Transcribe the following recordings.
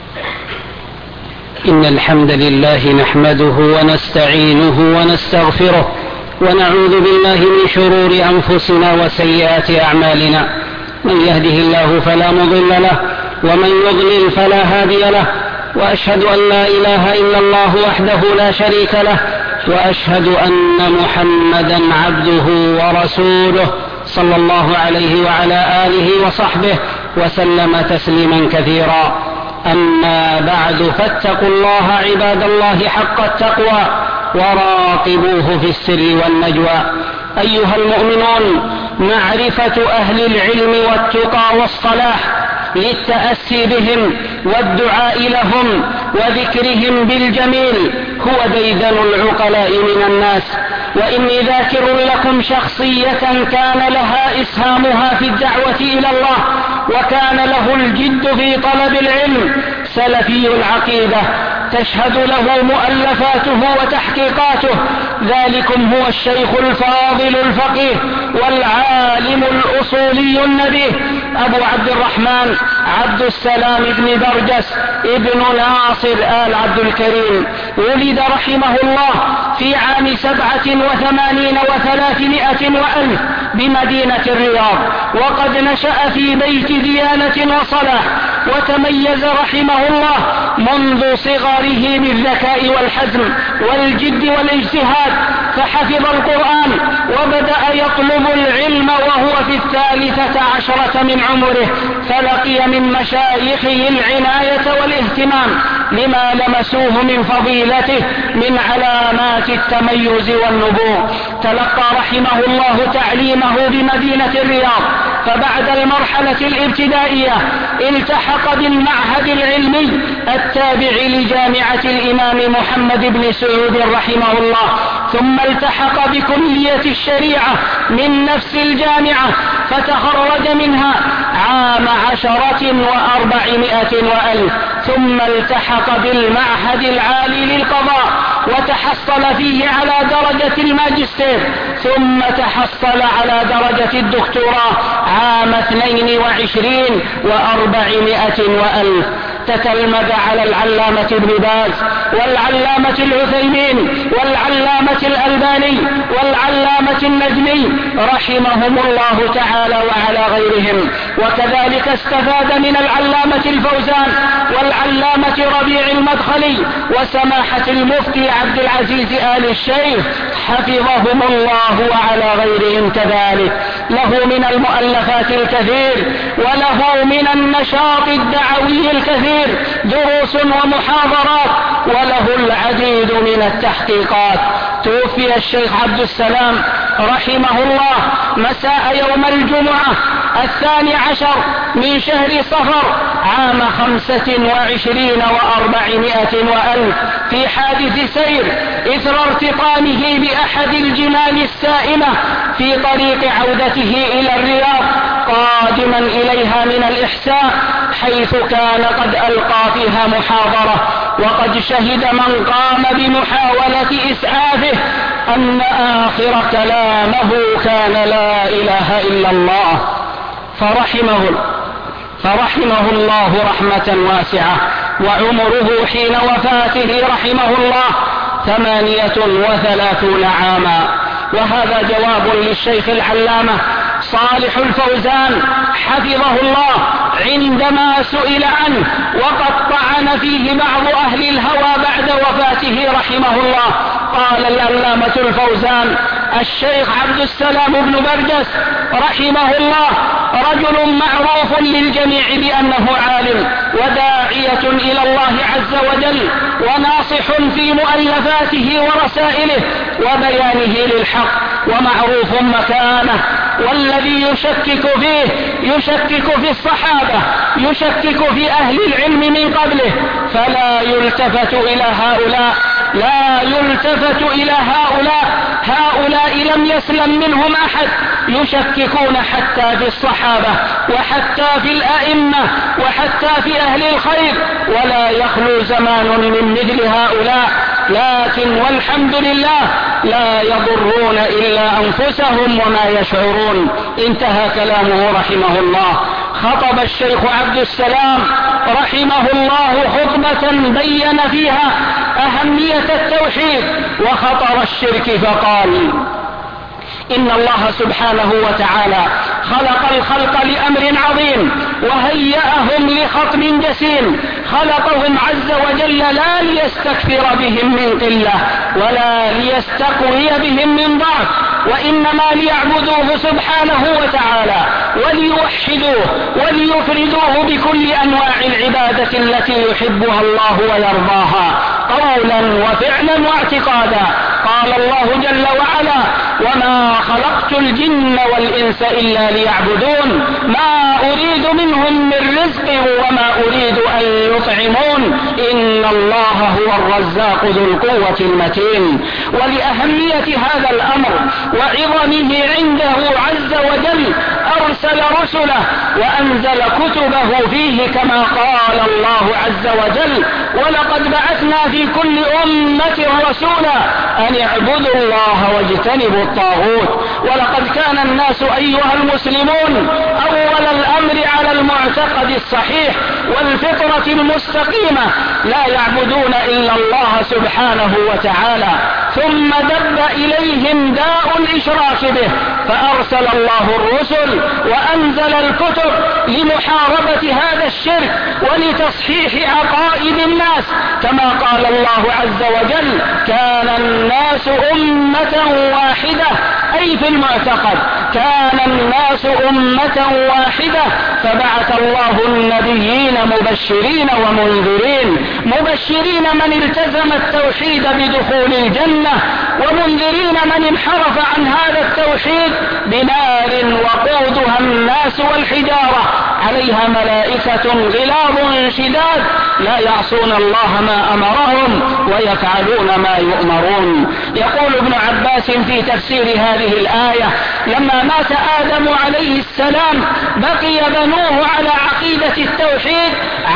إن الحمد لله نحمده ونستعينه ونستغفره ونعوذ بالله من شرور أنفسنا وسيئات أعمالنا. من يهده الله فلا مضل له ومن يضلل فلا هادي له، وأشهد أن لا إله إلا الله وحده لا شريك له، وأشهد أن محمدا عبده ورسوله صلى الله عليه وعلى آله وصحبه وسلم تسليما كثيرا. أما بعد، فاتقوا الله عباد الله حق التقوى وراقبوه في السر والنجوى. أيها المؤمنون، معرفة أهل العلم والتقى والصلاح للتأسي بهم والدعاء لهم وذكرهم بالجميل هو ديدن العقلاء من الناس. وإني ذاكر لكم شخصية كان لها إسهامها في الدعوة إلى الله، وكان له الجد في طلب العلم، سلفي العقيدة تشهد له مؤلفاته وتحقيقاته. ذلكم هو الشيخ الفاضل الفقيه والعالم الأصولي النبيه أبو عبد الرحمن عبد السلام بن برجس ابن ناصر آل عبد الكريم. ولد رحمه الله في عام 87 و300 وألف بمدينة الرياض، وقد نشأ في بيت ديانة وصلاح، وتميز رحمه الله منذ صغره بالذكاء والحزم والجد والاجتهاد، فحفظ القرآن وبدأ يطلب العلم وهو في 13 من عمره، فلقي من مشايخه العناية والاهتمام لما لمسوه من فضيلته من علامات التميز والنبوغ. تلقى رحمه الله تعليمه بمدينة الرياض، فبعد المرحلة الابتدائية التحق بالمعهد العلمي التابع لجامعة الإمام محمد بن سعود رحمه الله، ثم التحق بكلية الشريعة من نفس الجامعة، فتخرج منها عام 10 و400 وألف، ثم التحق بالمعهد العالي للقضاء وتحصل فيه على درجة الماجستير، ثم تحصل على درجة الدكتوراه عام 22 و400 وألف. تتلمذ على العلامة ابن باز والعلامة العثيمين والعلامة الألباني والعلامة النجمي رحمهم الله تعالى وعلى غيرهم. وكذلك استفاد من العلامة الفوزان والعلامة ربيع المدخلي وسماحة المفتي عبد العزيز آل الشيخ حفظهم الله وعلى غيرهم كذلك. له من المؤلفات الكثير، وله من النشاط الدعوي الكثير، دروس ومحاضرات، وله العديد من التحقيقات. توفي الشيخ عبد السلام رحمه الله مساء يوم الجمعة 12 من شهر صفر عام 25 و400 وألف في حادث سير إثر ارتطامه بأحد الجمال السائمة في طريق عودته إلى الرياض قادما إليها من الإحساء، حيث كان قد ألقى فيها محاضرة، وقد شهد من قام بمحاولة إسعافه أن آخر كلامه كان لا إله إلا الله، فرحمه الله رحمة واسعة. وعمره حين وفاته رحمه الله 38 عاما. وهذا جواب للشيخ العلامة صالح الفوزان حفظه الله عندما سئل عنه وقد طعن فيه بعض أهل الهوى بعد وفاته رحمه الله. قال العلامة الفوزان: الشيخ عبد السلام بن برجس رحمه الله رجل معروف للجميع بأنه عالم وداعية إلى الله عز وجل، وناصح في مؤلفاته ورسائله وبيانه للحق، ومعروف مكانه. والذي يشكك فيه يشكك في الصحابة، يشكك في أهل العلم من قبله، فلا يلتفت إلى هؤلاء، لا يلتفت إلى هؤلاء. هؤلاء لم يسلم منهم أحد، يشككون حتى في الصحابة وحتى في الأئمة وحتى في أهل الخير، ولا يخلو زمان من مثل هؤلاء. لكن والحمد لله لا يضرون إلا أنفسهم وما يشعرون. انتهى كلامه رحمه الله. خطب الشيخ عبد السلام رحمه الله خطبة بين فيها أهمية التوحيد وخطر الشرك فقال: إن الله سبحانه وتعالى خلق الخلق لأمر عظيم وهيأهم لخطب جسيم. خلقهم عز وجل لا ليستكثر بهم من قلة ولا ليستقوي بهم من ضعف، وإنما ليعبدوه سبحانه وتعالى وليوحدوه وليفردوه بكل أنواع العبادة التي يحبها الله ويرضاها قولا وفعلا واعتقادا. قال الله جل وعلا: وما خلقت الجن والإنس إلا ليعبدون ما أريد منهم من رزق وما أريد أن يطعمون إن الله هو الرزاق ذو القوة المتين. ولأهمية هذا الأمر وعظمه عنده عز وجل أرسل رسله وأنزل كتبه فيه كما قال الله عز وجل: ولقد بعثنا في كل أمة رسولا أن اعبدوا الله واجتنبوا الطاغوت. ولقد كان الناس أيها المسلمون أول الأمر على المعتقد الصحيح والفطرة المستقيمة، لا يعبدون إلا الله سبحانه وتعالى، ثم دب إليهم داء الإشراك به فأرسل الله الرسل وأنزل الكتب لمحاربة هذا الشرك ولتصحيح عقائد الناس، كما قال الله عز وجل: كان الناس أمة واحدة، أي في المعتقد كان الناس أمة واحدة فبعث الله النبيين مبشرين ومنذرين، مبشرين من التزم التوحيد بدخول الجنة، ومنذرين من انحرف عن هذا التوحيد بنار وقودها الناس والحجارة عليها ملائكة غلاظ شداد لا يعصون الله ما أمرهم ويفعلون ما يؤمرون. يقول ابن عباس في تفسير هذه الآية: لما مات آدم عليه السلام بقي بنوه على عقيدة التوحيد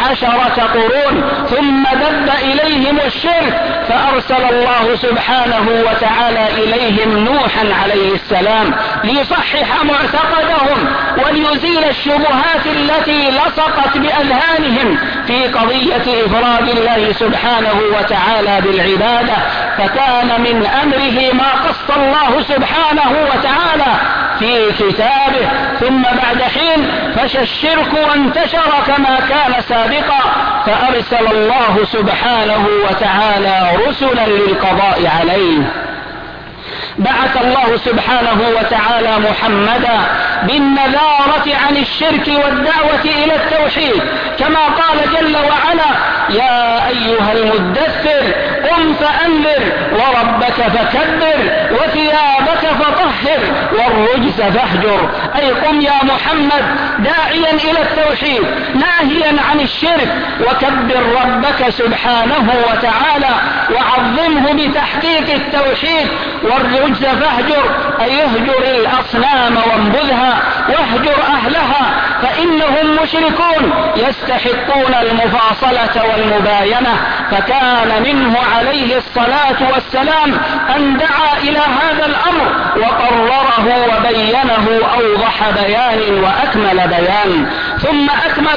10 قرون، ثم دب إليهم الشرك فأرسل الله سبحانه وتعالى إليهم نوحا عليه السلام ليصحح معتقدهم وليزيل الشبهات التي لصقت بأذهانهم في قضية إفراد الله سبحانه وتعالى بالعبادة. فكان من أمره ما قص الله سبحانه وتعالى في كتابه، ثم بعد حين فشى الشرك وانتشر كما كان سابقا، فأرسل الله سبحانه وتعالى رسلا للقضاء عليه. بعث الله سبحانه وتعالى محمدا بالنذارة عن الشرك والدعوة إلى التوحيد، كما قال جل وعلا: يا أيها المدثر قم فأنذر وربك فكبر وثيابك فطهر والرجز فاهجر. أي قم يا محمد داعيا إلى التوحيد ناهيا عن الشرك، وكبر ربك سبحانه وتعالى وعظمه بتحقيق التوحيد. والرجز فاهجر أي اهجر الأصنام وانبذها واهجر أهلها فإنهم مشركون يستحقون المفاصلة والمباينة. فكان منه عليه الصلاة والسلام أن دعا إلى هذا الأمر وقرره وبينه أوضح بيان وأكمل بيان، ثم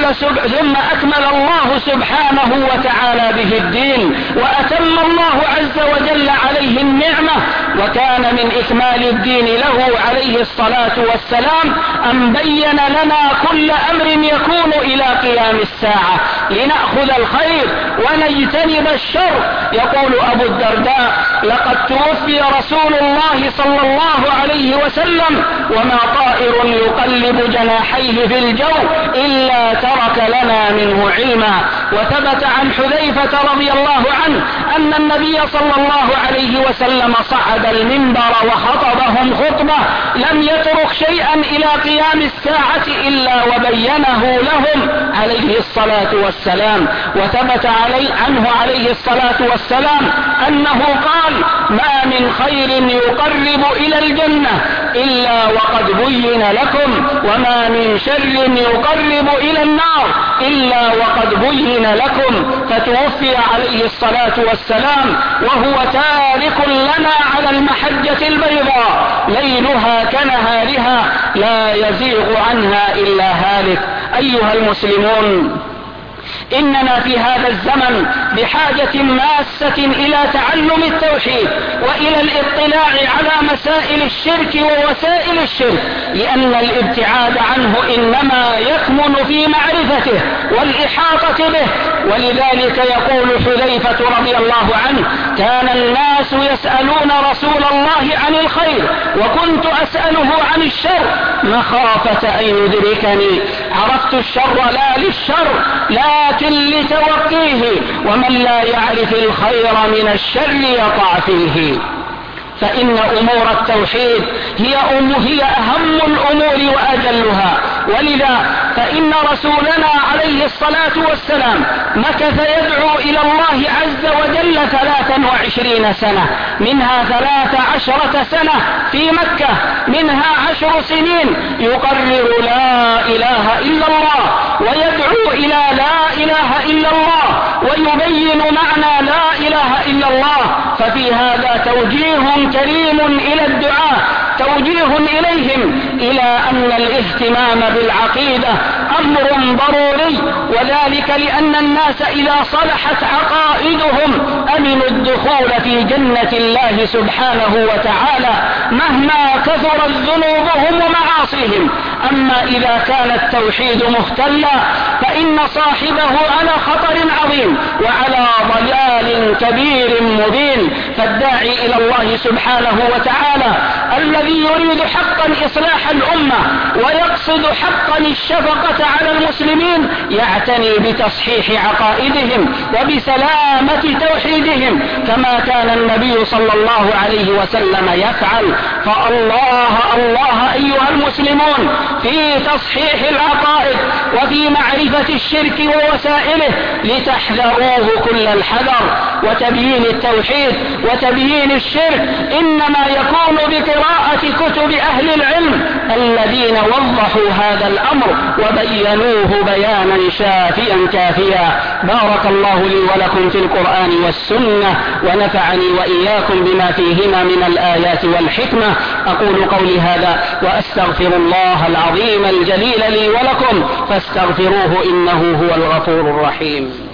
أكمل الله سبحانه وتعالى به الدين وأتم الله عز وجل عليه النعمة. وكان من إكمال الدين له عليه الصلاة والسلام أن بين لنا كل أمر يكون إلى قيام الساعة لنأخذ الخير ونجتنب الشر. يقول أبو الدرداء: لقد توفي رسول الله صلى الله عليه وسلم وما طائر يقلب جناحيه في الجو إلا ترك لنا منه علما. وثبت عن حذيفة رضي الله عنه أن النبي صلى الله عليه وسلم صعد المنبر وخطبهم خطبة لم يترك شيئا إلى قيام الساعة إلا وبينه لهم عليه الصلاة والسلام. وثبت عنه عليه الصلاة والسلام أنه قال: ما من خير يقرب إلى الجنة إلا وقد بين لكم، وما من شر يقرب إلى النار إلا وقد بين لكم. فتوفي عليه الصلاة والسلام وهو تارك لنا على المحجة البيضاء ليلها كنهارها لا يزيغ عنها إلا هالك. أيها المسلمون، إننا في هذا الزمن بحاجة ماسة إلى تعلم التوحيد وإلى الاطلاع على مسائل الشرك ووسائل الشرك، لأن الابتعاد عنه إنما يكمن في معرفته والإحاطة به. ولذلك يقول حذيفة رضي الله عنه: كان الناس يسألون رسول الله عن الخير وكنت أسأله عن الشر مخافة أن يدركني، عرفت الشر لا للشر لكن لتوقيه، ومن لا يعرف الخير من الشر يقع فيه. فإن أمور التوحيد هي أهم الأمور وأجلها، ولذا فإن رسولنا عليه الصلاة والسلام مكث يدعو إلى الله عز وجل 23 سنة، منها 13 سنة في مكة، منها 10 سنين يقرر لا إله إلا الله ويدعو إلى لا إله إلا الله ويبين معنى لا إله إلا الله. ففي هذا توجيه كريم إلى الدعاء، توجيه إليهم إلى أن الاهتمام بالعقيدة أمر ضروري، وذلك لأن الناس إذا صلحت عقائدهم أمنوا الدخول في جنة الله سبحانه وتعالى مهما كثرت ذنوبهم ومعاصيهم. أما إذا كان التوحيد مختلا فإن صاحبه على خطر عظيم وعلى ضلال كبير مبين. فالداعي إلى الله سبحانه وتعالى الذي يريد حقا إصلاح الأمة ويقصد حقا الشفقة على المسلمين يعتني بتصحيح عقائدهم وبسلامة توحيدهم كما كان النبي صلى الله عليه وسلم يفعل. فالله الله أيها المسلمون في تصحيح العقائد وفي معرفة الشرك ووسائله لتحذروه كل الحذر. وتبيين التوحيد وتبيين الشرك إنما يكون بقراءة كتب أهل العلم الذين وضحوا هذا الأمر وبينوه بيانا شافيا كافيا. بارك الله لي ولكم في القرآن والسنة ونفعني وإياكم بما فيهما من الآيات والحكمة. أقول قولي هذا وأستغفر الله العظيم الجليل لي ولكم فاستغفروه إنه هو الغفور الرحيم.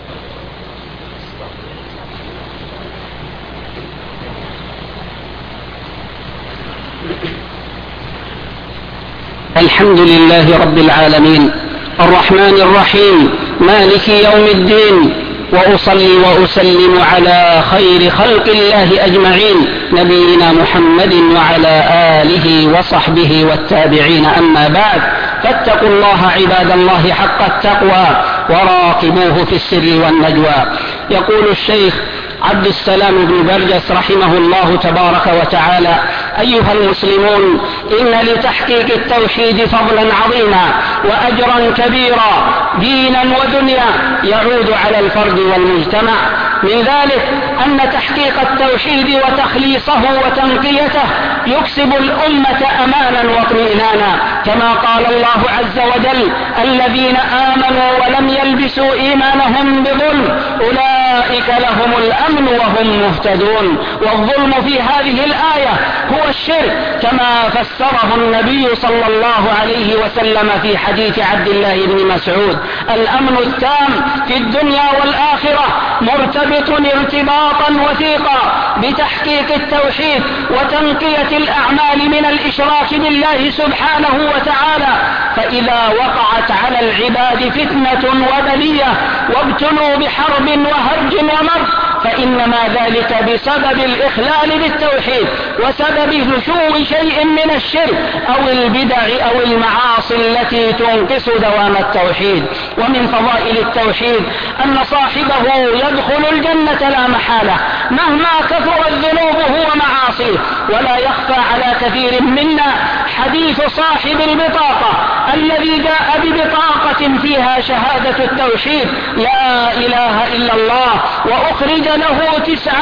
الحمد لله رب العالمين الرحمن الرحيم مالك يوم الدين، وأصلي وأسلم على خير خلق الله أجمعين نبينا محمد وعلى آله وصحبه والتابعين. أما بعد، فاتقوا الله عباد الله حق التقوى وراقبوه في السر والنجوى. يقول الشيخ عبد السلام بن برجس رحمه الله تبارك وتعالى: أيها المسلمون، إن لتحقيق التوحيد فضلا عظيما وأجرا كبيرا دينا ودنيا يعود على الفرد والمجتمع. من ذلك أن تحقيق التوحيد وتخليصه وتنقيته يكسب الأمة أمانا واطمئنانا، كما قال الله عز وجل: الذين آمنوا ولم يلبسوا إيمانهم بظلم أولئك لهم الأمن وهم مهتدون. والظلم في هذه الآية هو الشرك كما فسره النبي صلى الله عليه وسلم في حديث عبد الله بن مسعود: الأمن التام في الدنيا والآخرة مرتبط ارتباطا وثيقا بتحقيق التوحيد وتنقية الأعمال من الإشراك بالله سبحانه وتعالى. فإذا وقعت على العباد فتنة وبلية وابتلوا بحرب وهرج ومرض فإنما ذلك بسبب الإخلال بالتوحيد وسبب نشوء شيء من الشرك أو البدع أو المعاصي التي تنقص دوام التوحيد. ومن فضائل التوحيد أن صاحبه يدخل الجنة لا محالة مهما كثرت ذنوبه ومعاصيه. ولا يخفى على كثير منا حديث صاحب البطاقة الذي جاء ببطاقة فيها شهادة التوحيد لا إله إلا الله، وأخرج له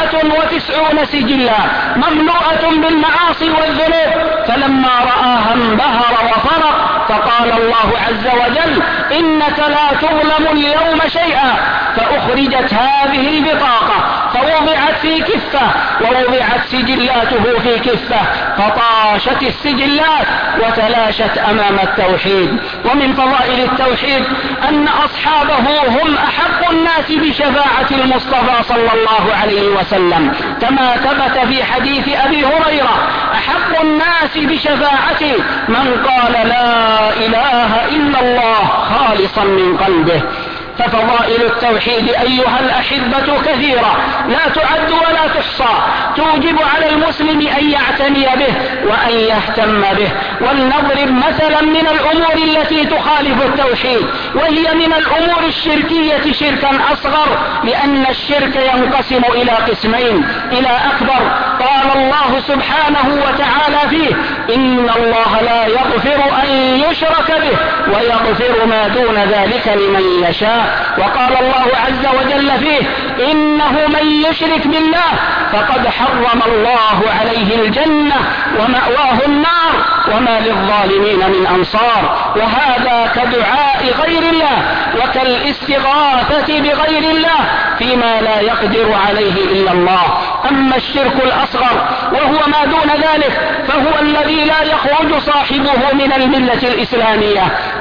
99 سجلا مملوءة بالمعاصي والذنوب، فلما رآها انبهر وفرق فقال الله عز وجل إنك لا تظلم اليوم شيئا، فأخرجت هذه البطاقة فوضعت في كفة ووضعت سجلاته في كفة، فطاشت السجلات وتلاشت أمام التوحيد. ومن فضائل التوحيد أن أصحابه هم أحق الناس بشفاعة المصطفى صلى الله عليه وسلم، كما ثبت في حديث أبي هريرة: أحق الناس بشفاعتي من قال لا إله إلا الله خالصا من قلبه. ففضائل التوحيد أيها الأحبة كثيرة لا تعد ولا تحصى، توجب على المسلم أن يعتني به وأن يهتم به. ولنضرب مثلا من الأمور التي تخالف التوحيد، وهي من الأمور الشركية شركا أصغر، لأن الشرك ينقسم إلى قسمين: إلى أكبر قال الله سبحانه وتعالى فيه: إن الله لا يغفر أن يشرك به ويغفر ما دون ذلك لمن يشاء. وقال الله عز وجل فيه: إنه من يشرك بالله فقد حرم الله عليه الجنة ومأواه النار وما للظالمين من أنصار. وهذا كدعاء غير الله وكالاستغاثة بغير الله فيما لا يقدر عليه إلا الله. أما الشرك الأصغر وهو ما دون ذلك فهو الذي لا يخرج صاحبه من الملة الإسلامية،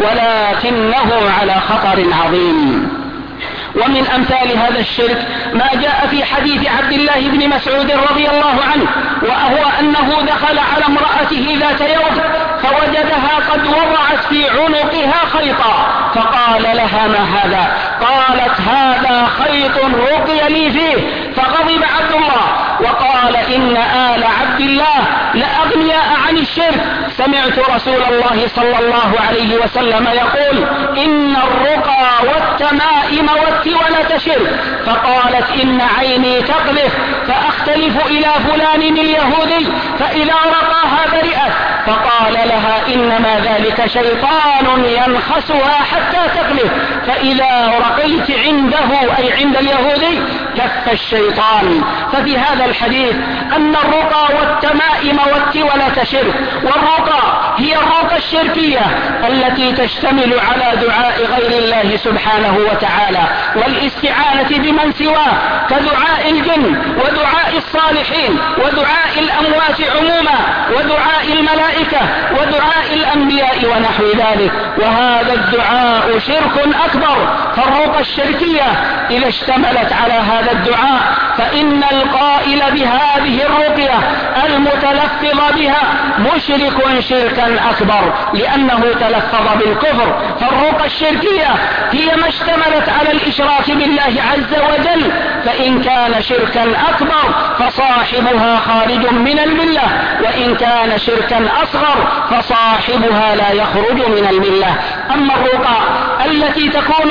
ولكنه على خطر عظيم. ومن أمثال هذا الشرك ما جاء في حديث عبد الله بن مسعود رضي الله عنه، وهو أنه دخل على امرأته ذات يوم فوجدها قد وضعت في عنقها خيطا، فقال لها: ما هذا؟ قالت: هذا خيط رقي لي فيه. فغضب عبد الله وقال: إن آل عبد الله لأغنياء عن الشرك، سمعت رسول الله صلى الله عليه وسلم يقول: إن الرقى والتمائم والتولة شرك. فقالت: إن عيني تقذف فأختلف إلى فلان اليهودي فإذا رقاها برئت. فقال لها: إنما ذلك شيطان ينخسها حتى تقذف، فإذا رقيت عنده أي عند اليهودي كف الشيطان. ففي هذا الحديث أن الرقى والتمائم والتولة شرك، والرقى هي الرقى الشركية التي تشتمل على دعاء غير الله سبحانه وتعالى والاستعانة بمن سواه، كدعاء الجن ودعاء الصالحين ودعاء الأموات عموما ودعاء الملائكة ودعاء الأنبياء ونحو ذلك. وهذا الدعاء شرك أكبر. فالرقى الشركية إذا اشتملت على هذا الدعاء فإن القائل بهذه الرقية المتلفظ بها مشرك شركا أكبر، لأنه تلفظ بالكفر. فالرقى الشركية هي ما اشتملت على الإشراك بالله عز وجل، فإن كان شركا أكبر فصاحبها خارج من الملة، وإن كان شركا أصغر فصاحبها لا يخرج من الملة. أما الرقى التي تكون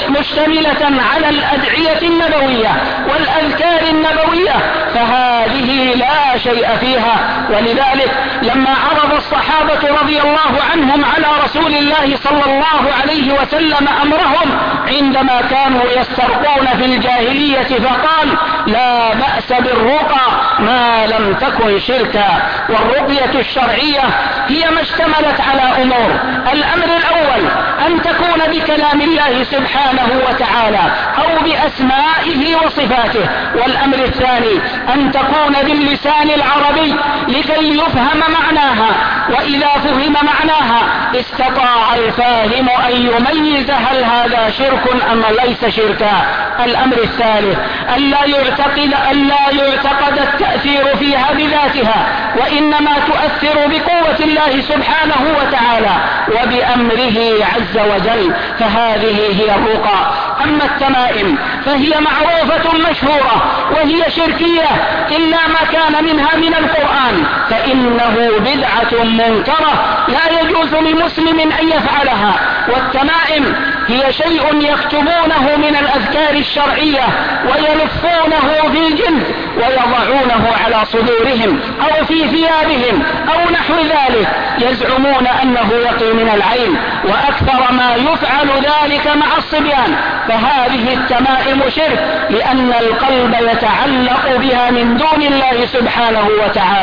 مشتملة على الأدعية النبوية والأذكار النبوية فهذه لا شيء فيها. ولذلك لما عرض الصحابة رضي الله عنهم على رسول الله صلى الله عليه وسلم أمرهم عندما كانوا يسترقون في الجاهلية فقال: لا بأس بالرقى ما لم تكن شركا. والرقية الشرعية هي ما اشتملت على أمور: الأمر الأول أن تكون بكلام الله سبحانه وتعالى أو بأسمائه وصفاته، والأمر الثاني أن تكون باللسان العربي لكي يفهم معناها، وإذا فهم معناها استطاع الفاهم أن يميز هل هذا شرك أم ليس شركا. الأمر الثالث ألا يعتقد التأثير فيها بذاتها، وإنما تؤثر بقوة الله سبحانه وتعالى وبأمره عز وجل، فهذه هي الرقى. أما التمائم فهي معروفة مشهورة وهي شركية إلا ما كان منها من القرآن، فإنه بدعة منكرة لا يجوز لمسلم أن يفعلها. والتمائم هي شيء يكتبونه من الأذكار الشرعية ويلفونه في الجلد ويضعونه على صدورهم أو في ثيابهم أو نحو ذلك، يزعمون أنه يقي من العين، وأكثر ما يفعل ذلك مع الصبيان. فهذه التمائم شرك، لأن القلب يتعلق بها من دون الله سبحانه وتعالى.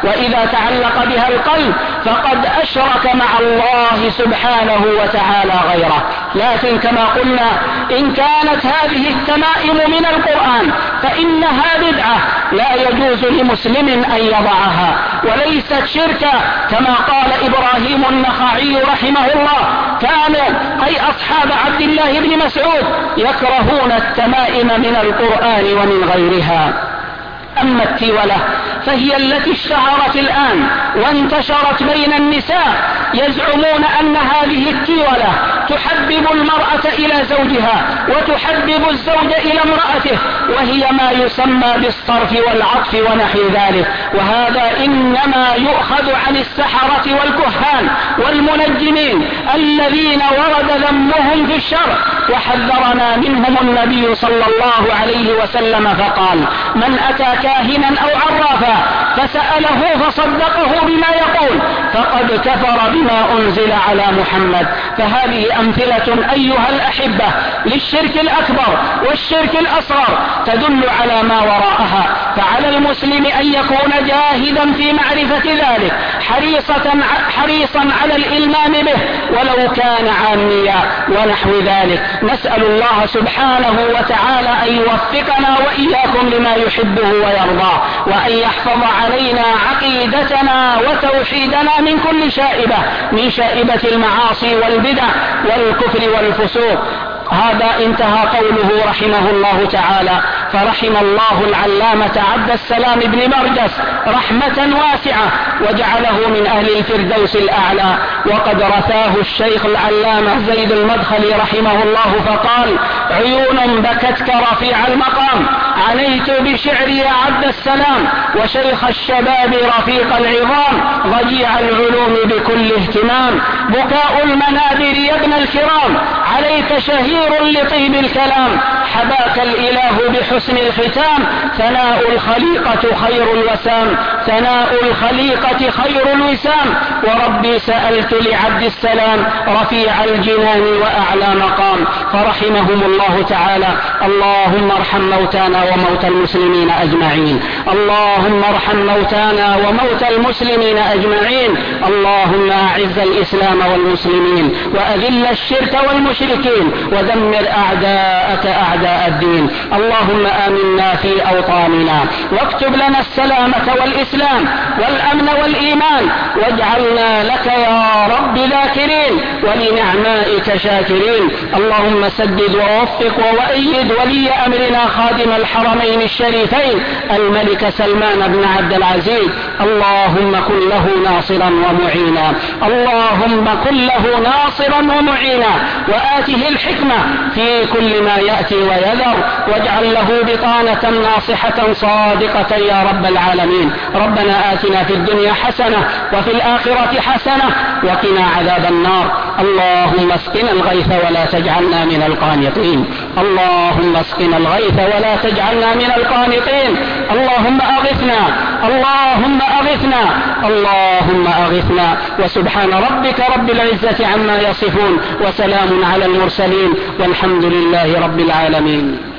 وإذا تعلق بها القلب فقد أشرك مع الله سبحانه وتعالى غيره. لكن كما قلنا إن كانت هذه التمائم من القرآن فإنها بدعة لا يجوز لمسلم أن يضعها، وليست شركا كما قال إبراهيم النخعي رحمه الله: كانوا أي أصحاب عبد الله بن مسعود يكرهون التمائم من القرآن ومن غيرها. أما التولة فهي التي اشتهرت الآن وانتشرت بين النساء، يزعمون أن هذه التولة تحبب المرأة إلى زوجها وتحبب الزوج إلى امرأته، وهي ما يسمى بالصرف والعطف ونحو ذلك، وهذا إنما يؤخذ عن السحرة والكهان والمنجمين الذين ورد ذمهم في الشرع وحذرنا منهم النبي صلى الله عليه وسلم فقال: من أتى كاهنا أو عرافا فسأله فصدقه بما يقول فقد كفر بما أنزل على محمد. فهذه أمثلة أيها الأحبة للشرك الأكبر والشرك الأصغر تدل على ما وراءها، فعلى المسلم أن يكون جاهدا في معرفة ذلك حريصا على الإلمام به ولو كان عاميا ونحو ذلك. نسأل الله سبحانه وتعالى أن يوفقنا وإياكم لما يحبه ويرضاه، وأن يحفظ علينا عقيدتنا وتوحيدنا من كل شائبة، من شائبة المعاصي والبدع والكفر والفسوق. هذا انتهى قوله رحمه الله تعالى: فرحم الله العلامة عبد السلام بن برجس رحمة واسعة وجعله من أهل الفردوس الأعلى. وقد رثاه الشيخ العلامة زيد المدخلي رحمه الله فقال: عيون بكتك رفيع المقام عنيت بشعري يا عبد السلام، وشيخ الشباب رفيق العظام ضجيع العلوم بكل اهتمام. بكاء المنابر يا ابن الكرام عليك شهير لطيب الكلام، حباك الإله بحسن الختام، ثناء الخليقة خير الوسام، ثناء الخليقة خير الوسام. وربي سألت لعبد السلام رفيع الجنان وأعلى مقام. فرحمهم الله تعالى. اللهم ارحم موتانا وموتى المسلمين أجمعين، اللهم ارحم موتانا وموتى المسلمين أجمعين. اللهم أعز الإسلام والمسلمين وأذل الشرك والمشركين ودمر أعداءك أعداء الدين. اللهم آمنا في أوطاننا واكتب لنا السلامة والإسلام والأمن والإيمان، واجعلنا لك يا رب ذاكرين ولنعمائك شاكرين. اللهم سدد ووفق وأيد ولي أمرنا خادم الحرمين الشريفين الملك سلمان بن عبد العزيز. اللهم كن له ناصرا ومعينا، اللهم كن له ناصرا ومعينا، وآته الحكمة في كل ما يأتي ويذر، واجعل له بطانة ناصحة صادقة يا رب العالمين. ربنا آتنا في الدنيا حسنة وفي الآخرة حسنة وقنا عذاب النار. اللهم اسقنا الغيث ولا تجعلنا من القانطين، اللهم اسقنا الغيث ولا تجعلنا من القانطين. اللهم أغثنا، اللهم أغثنا، اللهم أغثنا. وسبحان ربك رب العزة عما يصفون، وسلام على المرسلين، والحمد لله رب العالمين.